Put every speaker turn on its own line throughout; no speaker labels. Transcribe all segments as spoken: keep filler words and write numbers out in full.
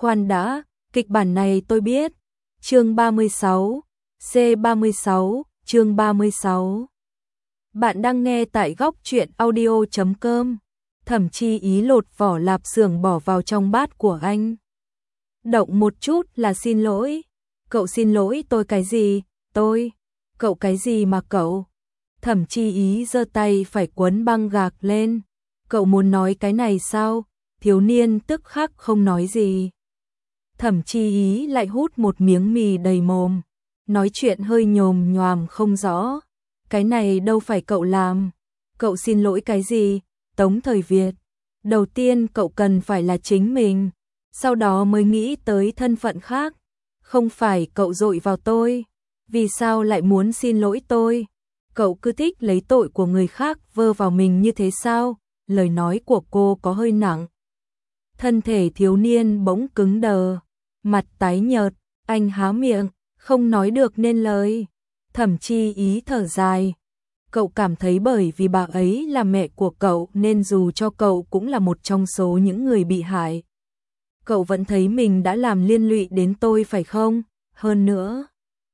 khoan đã, kịch bản này tôi biết. Chương ba mươi sáu, C ba mươi sáu, chương ba mươi sáu. Bạn đang nghe tại góc truyện audio chấm com. Thẩm Chi Ý lột vỏ lạp xưởng bỏ vào trong bát của anh. Động một chút là xin lỗi. Cậu xin lỗi tôi cái gì? Tôi? Cậu cái gì mà cậu? Thẩm Chi Ý giơ tay phải quấn băng gạc lên. Cậu muốn nói cái này sao? Thiếu niên tức khắc không nói gì. Thẩm Chi Ý lại hút một miếng mì đầy mồm. Nói chuyện hơi nhồm nhoàm không rõ. Cái này đâu phải cậu làm. Cậu xin lỗi cái gì? Tống Thời Việt. Đầu tiên cậu cần phải là chính mình. Sau đó mới nghĩ tới thân phận khác. Không phải cậu dội vào tôi. Vì sao lại muốn xin lỗi tôi? Cậu cứ thích lấy tội của người khác vơ vào mình như thế sao? Lời nói của cô có hơi nặng. Thân thể thiếu niên bỗng cứng đờ. Mặt tái nhợt. Anh há miệng. Không nói được nên lời. Thẩm Chi Ý thở dài. Cậu cảm thấy bởi vì bà ấy là mẹ của cậu nên dù cho cậu cũng là một trong số những người bị hại. Cậu vẫn thấy mình đã làm liên lụy đến tôi phải không? Hơn nữa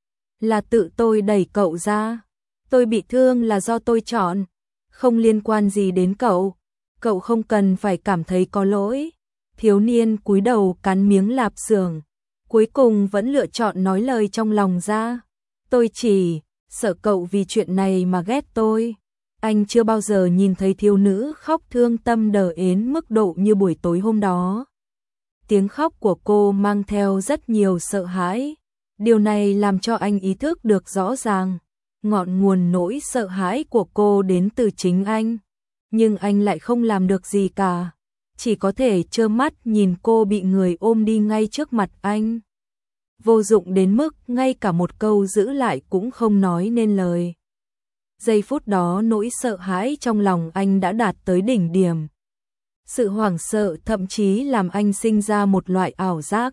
là tự tôi đẩy cậu ra. Tôi bị thương là do tôi chọn. Không liên quan gì đến cậu. Cậu không cần phải cảm thấy có lỗi. Thiếu niên cúi đầu cắn miếng lạp xưởng. Cuối cùng vẫn lựa chọn nói lời trong lòng ra. Tôi chỉ sợ cậu vì chuyện này mà ghét tôi. Anh chưa bao giờ nhìn thấy thiếu nữ khóc thương tâm đờ ến mức độ như buổi tối hôm đó. Tiếng khóc của cô mang theo rất nhiều sợ hãi. Điều này làm cho anh ý thức được rõ ràng. Ngọn nguồn nỗi sợ hãi của cô đến từ chính anh. Nhưng anh lại không làm được gì cả. Chỉ có thể trơ mắt nhìn cô bị người ôm đi ngay trước mặt anh. Vô dụng đến mức ngay cả một câu giữ lại cũng không nói nên lời. Giây phút đó nỗi sợ hãi trong lòng anh đã đạt tới đỉnh điểm. Sự hoảng sợ thậm chí làm anh sinh ra một loại ảo giác.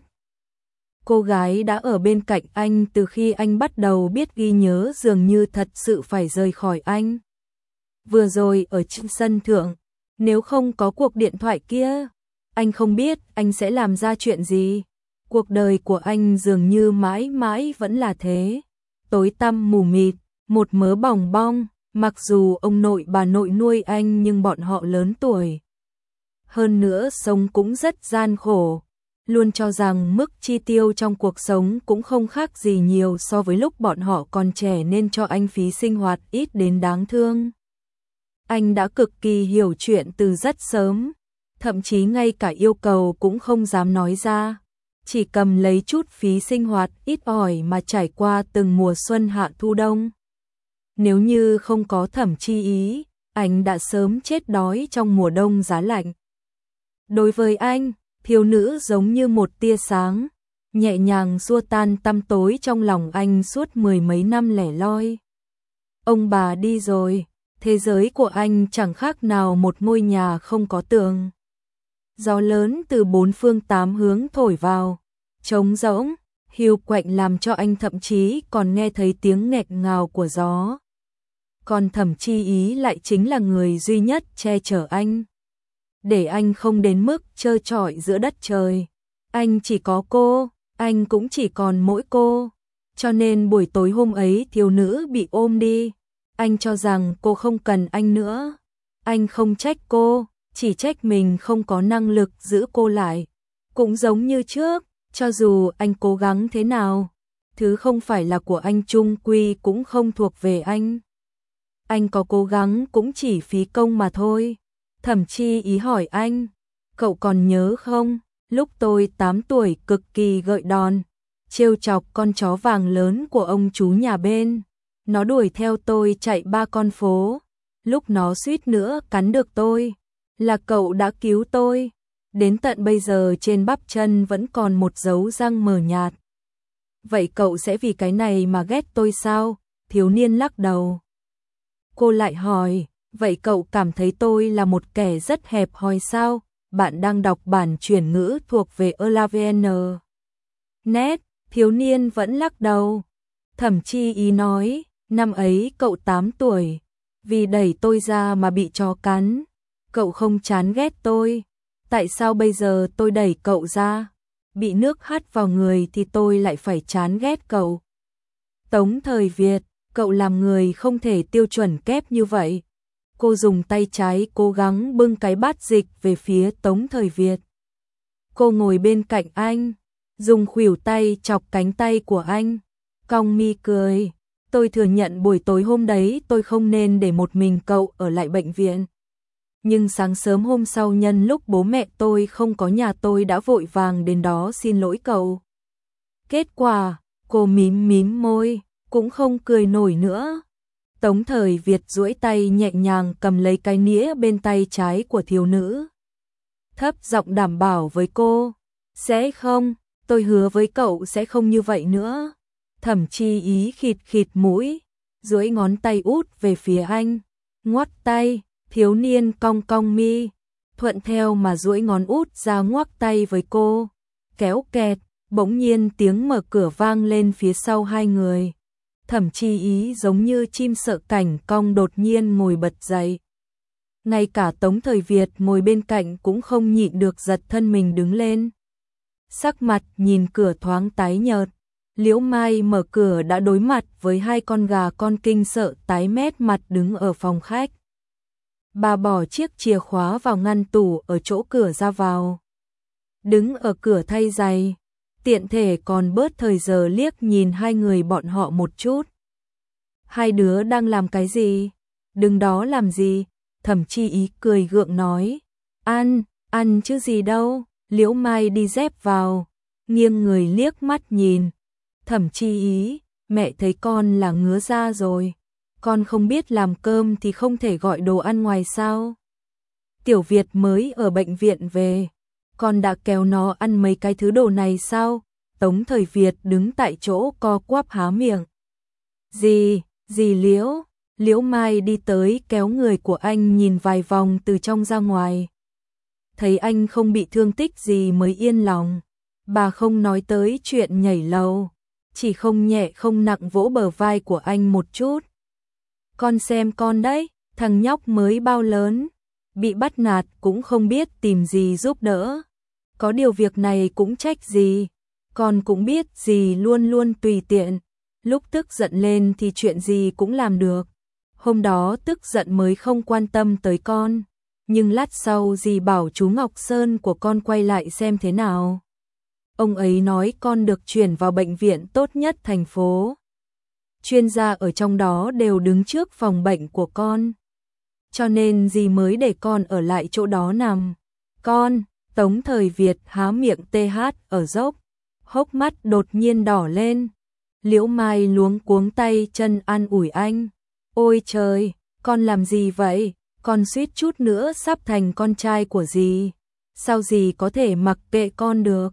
Cô gái đã ở bên cạnh anh từ khi anh bắt đầu biết ghi nhớ dường như thật sự phải rời khỏi anh. Vừa rồi ở trên sân thượng, nếu không có cuộc điện thoại kia, anh không biết anh sẽ làm ra chuyện gì. Cuộc đời của anh dường như mãi mãi vẫn là thế. Tối tăm mù mịt, một mớ bòng bong, mặc dù ông nội bà nội nuôi anh nhưng bọn họ lớn tuổi. Hơn nữa sống cũng rất gian khổ. Luôn cho rằng mức chi tiêu trong cuộc sống cũng không khác gì nhiều so với lúc bọn họ còn trẻ nên cho anh phí sinh hoạt ít đến đáng thương. Anh đã cực kỳ hiểu chuyện từ rất sớm, thậm chí ngay cả yêu cầu cũng không dám nói ra. Chỉ cầm lấy chút phí sinh hoạt ít ỏi mà trải qua từng mùa xuân hạ thu đông. Nếu như không có Thẩm Chi Ý, anh đã sớm chết đói trong mùa đông giá lạnh. Đối với anh, thiếu nữ giống như một tia sáng, nhẹ nhàng xua tan tăm tối trong lòng anh suốt mười mấy năm lẻ loi. Ông bà đi rồi, thế giới của anh chẳng khác nào một ngôi nhà không có tường. Gió lớn từ bốn phương tám hướng thổi vào, trống rỗng, hiu quạnh làm cho anh thậm chí còn nghe thấy tiếng nghẹt ngào của gió. Còn Thẩm Chi Ý lại chính là người duy nhất che chở anh, để anh không đến mức trơ trọi giữa đất trời. Anh chỉ có cô, anh cũng chỉ còn mỗi cô. Cho nên buổi tối hôm ấy thiếu nữ bị ôm đi, anh cho rằng cô không cần anh nữa. Anh không trách cô, chỉ trách mình không có năng lực giữ cô lại. Cũng giống như trước, cho dù anh cố gắng thế nào, thứ không phải là của anh chung quy cũng không thuộc về anh. Anh có cố gắng cũng chỉ phí công mà thôi. Thẩm Chi Ý hỏi anh, cậu còn nhớ không, lúc tôi tám tuổi cực kỳ gợi đòn, trêu chọc con chó vàng lớn của ông chú nhà bên. Nó đuổi theo tôi chạy ba con phố, lúc nó suýt nữa cắn được tôi, là cậu đã cứu tôi. Đến tận bây giờ trên bắp chân vẫn còn một dấu răng mờ nhạt. Vậy cậu sẽ vì cái này mà ghét tôi sao? Thiếu niên lắc đầu. Cô lại hỏi, vậy cậu cảm thấy tôi là một kẻ rất hẹp hòi sao? Bạn đang đọc bản chuyển ngữ thuộc về Elavn. Net, thiếu niên vẫn lắc đầu. Thẩm Chi Ý nói, năm ấy cậu tám tuổi, vì đẩy tôi ra mà bị chó cắn. Cậu không chán ghét tôi. Tại sao bây giờ tôi đẩy cậu ra? bị nước hắt vào người thì tôi lại phải chán ghét cậu. Tống Thời Việt, cậu làm người không thể tiêu chuẩn kép như vậy. Cô dùng tay trái cố gắng bưng cái bát dịch về phía Tống Thời Việt. Cô ngồi bên cạnh anh, dùng khuỷu tay chọc cánh tay của anh, cong mi cười. Tôi thừa nhận buổi tối hôm đấy tôi không nên để một mình cậu ở lại bệnh viện. Nhưng sáng sớm hôm sau nhân lúc bố mẹ tôi không có nhà tôi đã vội vàng đến đó xin lỗi cậu. Kết quả, cô mím mím môi, cũng không cười nổi nữa. Tống Thời Việt duỗi tay nhẹ nhàng cầm lấy cái nĩa bên tay trái của thiếu nữ. Thấp giọng đảm bảo với cô, sẽ không, tôi hứa với cậu sẽ không như vậy nữa. Thẩm Chi Ý khịt khịt mũi, duỗi ngón tay út về phía anh, ngoắc tay, thiếu niên cong cong mi, thuận theo mà duỗi ngón út ra ngoắc tay với cô. Kéo kẹt, bỗng nhiên tiếng mở cửa vang lên phía sau hai người. Thẩm Chi Ý giống như chim sợ cảnh cong đột nhiên ngồi bật dậy. Ngay cả Tống Thời Việt ngồi bên cạnh cũng không nhịn được giật thân mình đứng lên. Sắc mặt nhìn cửa thoáng tái nhợt. Liễu Mai mở cửa đã đối mặt với hai con gà con kinh sợ tái mét mặt đứng ở phòng khách. Bà bỏ chiếc chìa khóa vào ngăn tủ ở chỗ cửa ra vào. Đứng ở cửa thay giày, tiện thể còn bớt thời giờ liếc nhìn hai người bọn họ một chút. Hai đứa đang làm cái gì? Đứng đó làm gì? Thẩm Chi Ý cười gượng nói. Ăn, ăn chứ gì đâu. Liễu Mai đi dép vào, nghiêng người liếc mắt nhìn. Thẩm Chi Ý, mẹ thấy con là ngứa da rồi. Con không biết làm cơm thì không thể gọi đồ ăn ngoài sao? Tiểu Việt mới ở bệnh viện về, con đã kéo nó ăn mấy cái thứ đồ này sao? Tống Thời Việt đứng tại chỗ co quắp há miệng. Gì, gì Liễu? Liễu Mai đi tới kéo người của anh nhìn vài vòng từ trong ra ngoài. Thấy anh không bị thương tích gì mới yên lòng. Bà không nói tới chuyện nhảy lầu, chỉ không nhẹ không nặng vỗ bờ vai của anh một chút. Con xem con đấy, thằng nhóc mới bao lớn, bị bắt nạt cũng không biết tìm gì giúp đỡ. Có điều việc này cũng trách gì, con cũng biết gì luôn luôn tùy tiện, lúc tức giận lên thì chuyện gì cũng làm được. Hôm đó tức giận mới không quan tâm tới con, nhưng lát sau dì bảo chú Ngọc Sơn của con quay lại xem thế nào. Ông ấy nói con được chuyển vào bệnh viện tốt nhất thành phố. Chuyên gia ở trong đó đều đứng trước phòng bệnh của con. Cho nên dì mới để con ở lại chỗ đó nằm. Con, Tống Thời Việt há miệng tê hát ở dốc, hốc mắt đột nhiên đỏ lên. Liễu Mai luống cuống tay chân an ủi anh. Ôi trời, con làm gì vậy? Con suýt chút nữa sắp thành con trai của dì. Sao dì có thể mặc kệ con được?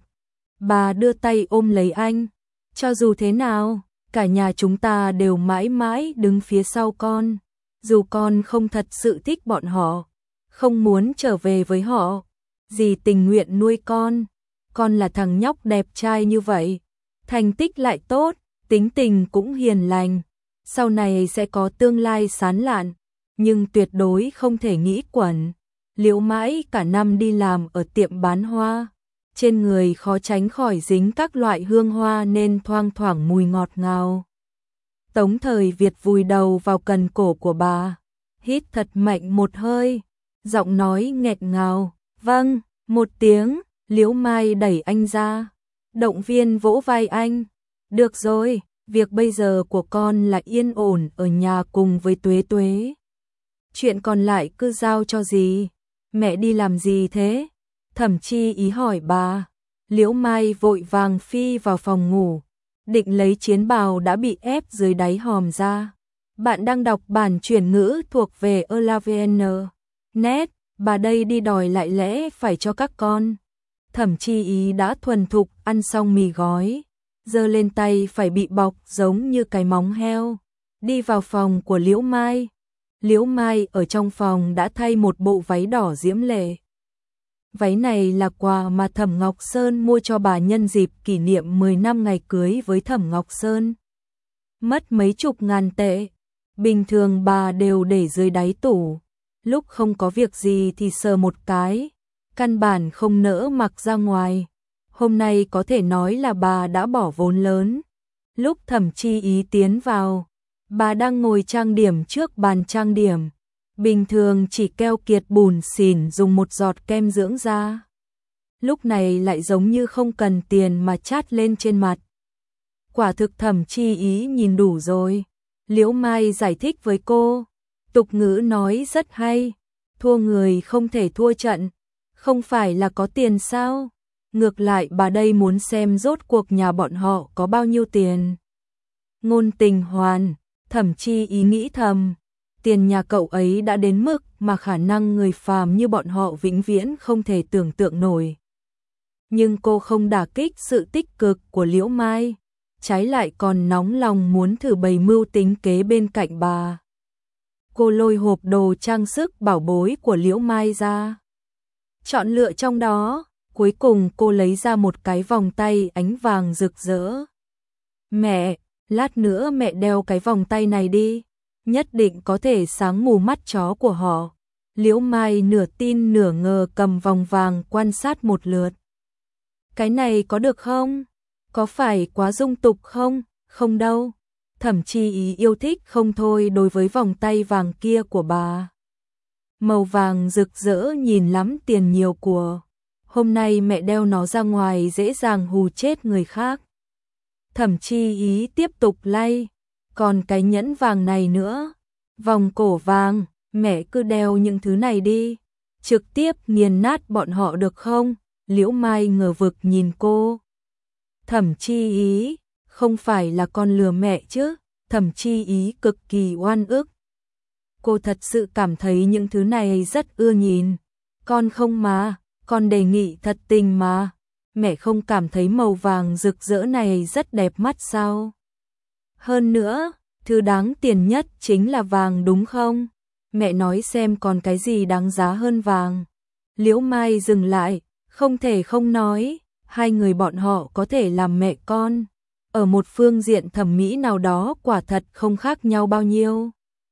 Bà đưa tay ôm lấy anh. Cho dù thế nào, cả nhà chúng ta đều mãi mãi đứng phía sau con. Dù con không thật sự thích bọn họ, không muốn trở về với họ, dì tình nguyện nuôi con. Con là thằng nhóc đẹp trai như vậy, thành tích lại tốt, tính tình cũng hiền lành, sau này sẽ có tương lai sáng lạn, nhưng tuyệt đối không thể nghĩ quẩn. Liễu Mãi cả năm đi làm ở tiệm bán hoa, trên người khó tránh khỏi dính các loại hương hoa nên thoang thoảng mùi ngọt ngào. Tống Thời Việt vùi đầu vào cần cổ của bà, hít thật mạnh một hơi, giọng nói nghẹn ngào, vâng, một tiếng. Liễu Mai đẩy anh ra, động viên vỗ vai anh. Được rồi, việc bây giờ của con là yên ổn ở nhà cùng với Tuế Tuế. Chuyện còn lại cứ giao cho dì. Mẹ đi làm gì thế? Thẩm Chi Ý hỏi bà. Liễu Mai vội vàng phi vào phòng ngủ, định lấy chiến bào đã bị ép dưới đáy hòm ra. Bạn đang đọc bản chuyển ngữ thuộc về Elavn. Net, bà đây đi đòi lại lẽ phải cho các con. Thẩm Chi Ý đã thuần thục ăn xong mì gói, giơ lên tay phải bị bọc giống như cái móng heo, đi vào phòng của Liễu Mai. Liễu Mai ở trong phòng đã thay một bộ váy đỏ diễm lệ. Váy này là quà mà Thẩm Ngọc Sơn mua cho bà nhân dịp kỷ niệm mười năm ngày cưới với Thẩm Ngọc Sơn. Mất mấy chục ngàn tệ, bình thường bà đều để dưới đáy tủ, lúc không có việc gì thì sờ một cái, căn bản không nỡ mặc ra ngoài. Hôm nay có thể nói là bà đã bỏ vốn lớn. Lúc Thẩm Chi Ý tiến vào, bà đang ngồi trang điểm trước bàn trang điểm. Bình thường chỉ keo kiệt bùn xỉn dùng một giọt kem dưỡng da. Lúc này lại giống như không cần tiền mà chát lên trên mặt. Quả thực Thẩm Chi Ý nhìn đủ rồi. Liễu Mai giải thích với cô. Tục ngữ nói rất hay. Thua người không thể thua trận. Không phải là có tiền sao? Ngược lại bà đây muốn xem rốt cuộc nhà bọn họ có bao nhiêu tiền. Ngôn Tình Hoàn, Thẩm Chi Ý nghĩ thầm. Tiền nhà cậu ấy đã đến mức mà khả năng người phàm như bọn họ vĩnh viễn không thể tưởng tượng nổi. Nhưng cô không đả kích sự tích cực của Liễu Mai, trái lại còn nóng lòng muốn thử bày mưu tính kế bên cạnh bà. Cô lôi hộp đồ trang sức bảo bối của Liễu Mai ra. Chọn lựa trong đó, cuối cùng cô lấy ra một cái vòng tay ánh vàng rực rỡ. Mẹ, lát nữa mẹ đeo cái vòng tay này đi, nhất định có thể sáng mù mắt chó của họ. Liễu Mai nửa tin nửa ngờ cầm vòng vàng quan sát một lượt. Cái này có được không? Có phải quá dung tục không? Không đâu. Thẩm Chi Ý yêu thích không thôi đối với vòng tay vàng kia của bà. Màu vàng rực rỡ nhìn lắm tiền nhiều của. Hôm nay mẹ đeo nó ra ngoài dễ dàng hù chết người khác. Thẩm Chi Ý tiếp tục lay. Còn cái nhẫn vàng này nữa. Vòng cổ vàng, mẹ cứ đeo những thứ này đi. Trực tiếp nghiền nát bọn họ được không? Liễu Mai ngờ vực nhìn cô. Thẩm Chi Ý, không phải là con lừa mẹ chứ? Thẩm Chi Ý cực kỳ oan ức. Cô thật sự cảm thấy những thứ này rất ưa nhìn. Con không mà, con đề nghị thật tình mà. Mẹ không cảm thấy màu vàng rực rỡ này rất đẹp mắt sao? Hơn nữa, thứ đáng tiền nhất chính là vàng đúng không? Mẹ nói xem còn cái gì đáng giá hơn vàng. Liễu Mai dừng lại, không thể không nói, hai người bọn họ có thể làm mẹ con. Ở một phương diện thẩm mỹ nào đó quả thật không khác nhau bao nhiêu.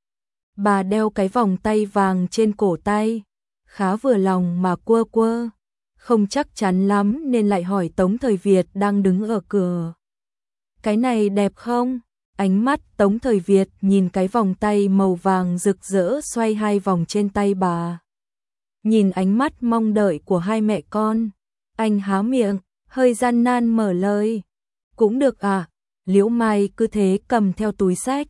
Bà đeo cái vòng tay vàng trên cổ tay, khá vừa lòng mà quơ quơ. Không chắc chắn lắm nên lại hỏi Tống Thời Việt đang đứng ở cửa. Cái này đẹp không? Ánh mắt Tống Thời Việt nhìn cái vòng tay màu vàng rực rỡ xoay hai vòng trên tay bà. Nhìn ánh mắt mong đợi của hai mẹ con, anh há miệng, hơi gian nan mở lời. Cũng được à? Liễu Mai cứ thế cầm theo túi xách.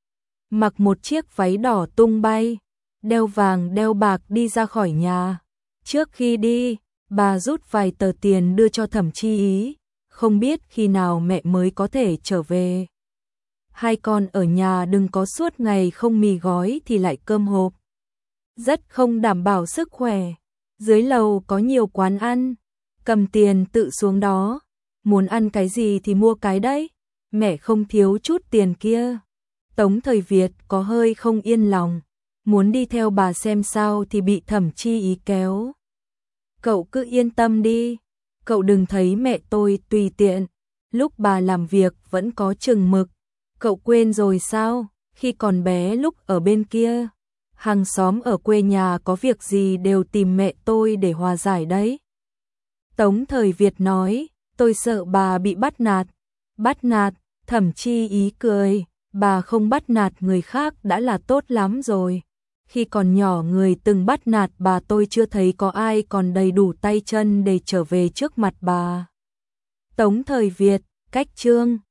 Mặc một chiếc váy đỏ tung bay, đeo vàng đeo bạc đi ra khỏi nhà. Trước khi đi, bà rút vài tờ tiền đưa cho Thẩm Chi Ý, không biết khi nào mẹ mới có thể trở về. Hai con ở nhà đừng có suốt ngày không mì gói thì lại cơm hộp. Rất không đảm bảo sức khỏe. Dưới lầu có nhiều quán ăn, cầm tiền tự xuống đó. Muốn ăn cái gì thì mua cái đấy. Mẹ không thiếu chút tiền kia. Tống Thời Việt có hơi không yên lòng, muốn đi theo bà xem sao thì bị Thẩm Chi Ý kéo. Cậu cứ yên tâm đi, cậu đừng thấy mẹ tôi tùy tiện, lúc bà làm việc vẫn có chừng mực. Cậu quên rồi sao, khi còn bé lúc ở bên kia, hàng xóm ở quê nhà có việc gì đều tìm mẹ tôi để hòa giải đấy. Tống Thời Việt nói, tôi sợ bà bị bắt nạt. Bắt nạt? Thẩm Chi Ý cười, bà không bắt nạt người khác đã là tốt lắm rồi. Khi còn nhỏ người từng bắt nạt bà tôi chưa thấy có ai còn đầy đủ tay chân để trở về trước mặt bà. Tống Thời Việt, cách chương